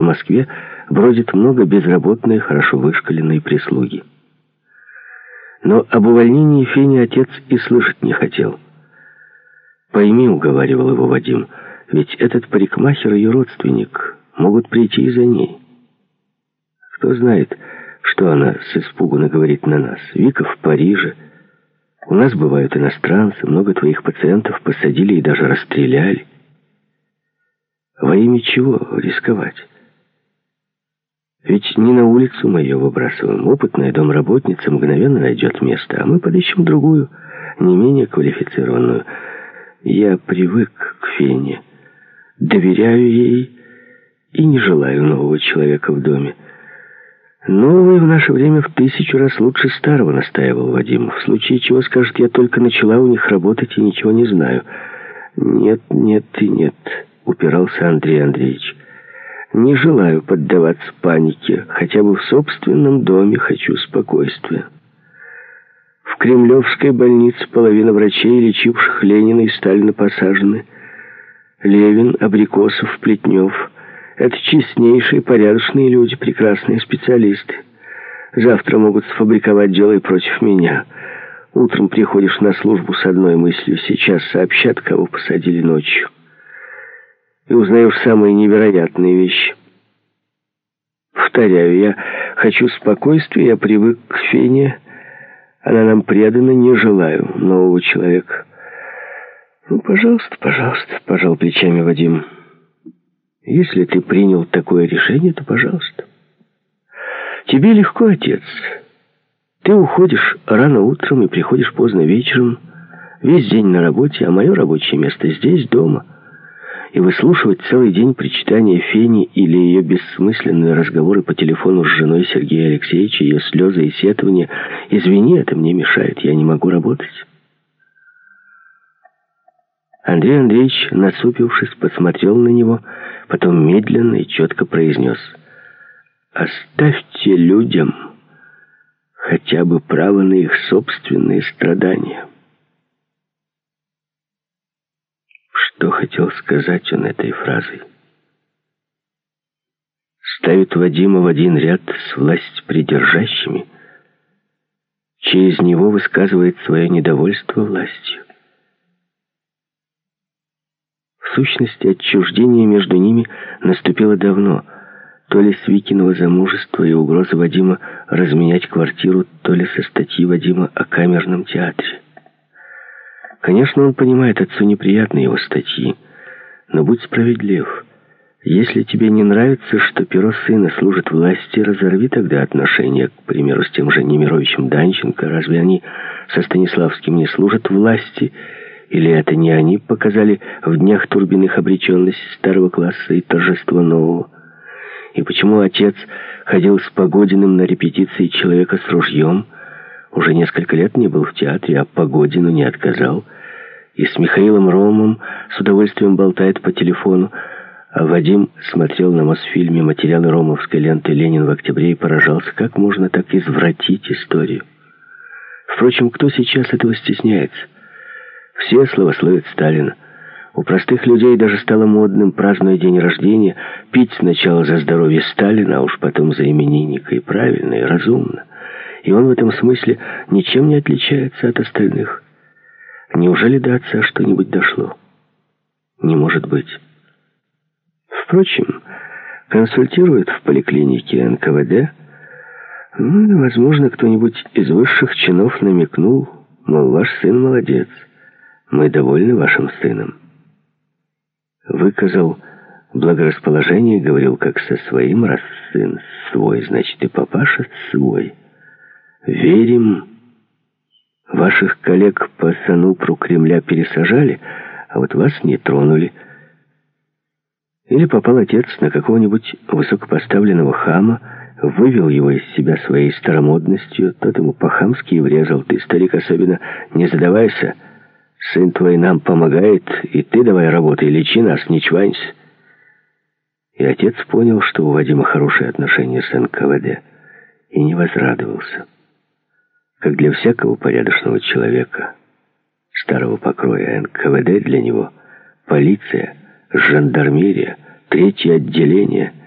Москве бродит много безработной, хорошо вышколенной прислуги. Но об увольнении Фени отец и слышать не хотел. «Пойми», — уговаривал его Вадим, — «ведь этот парикмахер ее родственник, могут прийти и за ней. Кто знает, что она с испугу наговорит на нас. Вика в Париже. У нас бывают иностранцы, много твоих пациентов посадили и даже расстреляли. Во имя чего рисковать? Ведь не на улицу мы ее выбрасываем. Опытная домработница мгновенно найдет место, а мы подыщем другую, не менее квалифицированную. Я привык к Фене, доверяю ей и не желаю нового человека в доме. «Новый в наше время в 1000 раз лучше старого», — настаивал Вадим. «В случае чего, скажет, я только начала у них работать и ничего не знаю». «Нет, нет и нет», — упирался Андрей Андреевич. «Не желаю поддаваться панике. Хотя бы в собственном доме хочу спокойствия. В Кремлевской больнице половина врачей, лечивших Ленина и Сталина, посажены. Левин, Абрикосов, Плетнев — это честнейшие, порядочные люди, прекрасные специалисты. Завтра могут сфабриковать дело и против меня. Утром приходишь на службу с одной мыслью: сейчас сообщат, кого посадили ночью. И узнаешь самые невероятные вещи. Повторяю, я хочу спокойствия, я привык к Фене. Она нам предана, не желаю нового человека». «Ну, пожалуйста, пожалуйста», — пожал плечами Вадим. «Если ты принял такое решение, то пожалуйста. Тебе легко, отец. Ты уходишь рано утром и приходишь поздно вечером, весь день на работе, а мое рабочее место здесь, дома. И выслушивать целый день причитания Фени или ее бессмысленные разговоры по телефону с женой Сергея Алексеевича, ее слезы и сетования. Извини, это мне мешает, я не могу работать». Андрей Андреевич, насупившись, посмотрел на него, потом медленно и четко произнес: «Оставьте людям хотя бы право на их собственные страдания». Что хотел сказать он этой фразой? Ставит Вадима в один ряд с властьпридержащими, через него высказывает свое недовольство властью. В сущности, отчуждение между ними наступило давно, то ли с Викиного замужества и угрозы Вадима разменять квартиру, то ли со статьи Вадима о камерном театре. Конечно, он понимает, отцу неприятны его статьи, но будь справедлив. Если тебе не нравится, что перо сына служит власти, разорви тогда отношения, к примеру, с тем же Немировичем Данченко. Разве они со Станиславским не служат власти? Или это не они показали в днях Турбиных обреченность старого класса и торжество нового? И почему отец ходил с Погодиным на репетиции «Человека с ружьем», уже несколько лет не был в театре, а Погодину не отказал, и с Михаилом Ромом с удовольствием болтает по телефону, а Вадим смотрел на Мосфильме материалы ромовской ленты «Ленин в октябре» и поражался, как можно так извратить историю. Впрочем, кто сейчас этого стесняется? Все славословят Сталина. У простых людей даже стало модным, празднуя день рождения, пить сначала за здоровье Сталина, а уж потом за именинника. И правильно, и разумно. И он в этом смысле ничем не отличается от остальных. Неужели до отца что-нибудь дошло? Не может быть. Впрочем, консультируют в поликлинике НКВД. Ну, и, возможно, кто-нибудь из высших чинов намекнул, мол, ваш сын молодец. Мы довольны вашим сыном. Выказал благорасположение, говорил, как со своим, раз сын свой, значит и папаша свой. Верим. Ваших коллег по Санупру Кремля пересажали, а вот вас не тронули. Или попал отец на какого-нибудь высокопоставленного хама, вывел его из себя своей старомодностью, тот ему по-хамски и врезал. Ты, старик, особенно не задавайся. Сын твой нам помогает, и ты давай работай, лечи нас, не чванься. И отец понял, что у Вадима хорошие отношения с НКВД, и не возрадовался. Как для всякого порядочного человека, старого покроя, НКВД для него полиция, жандармерия, третье отделение —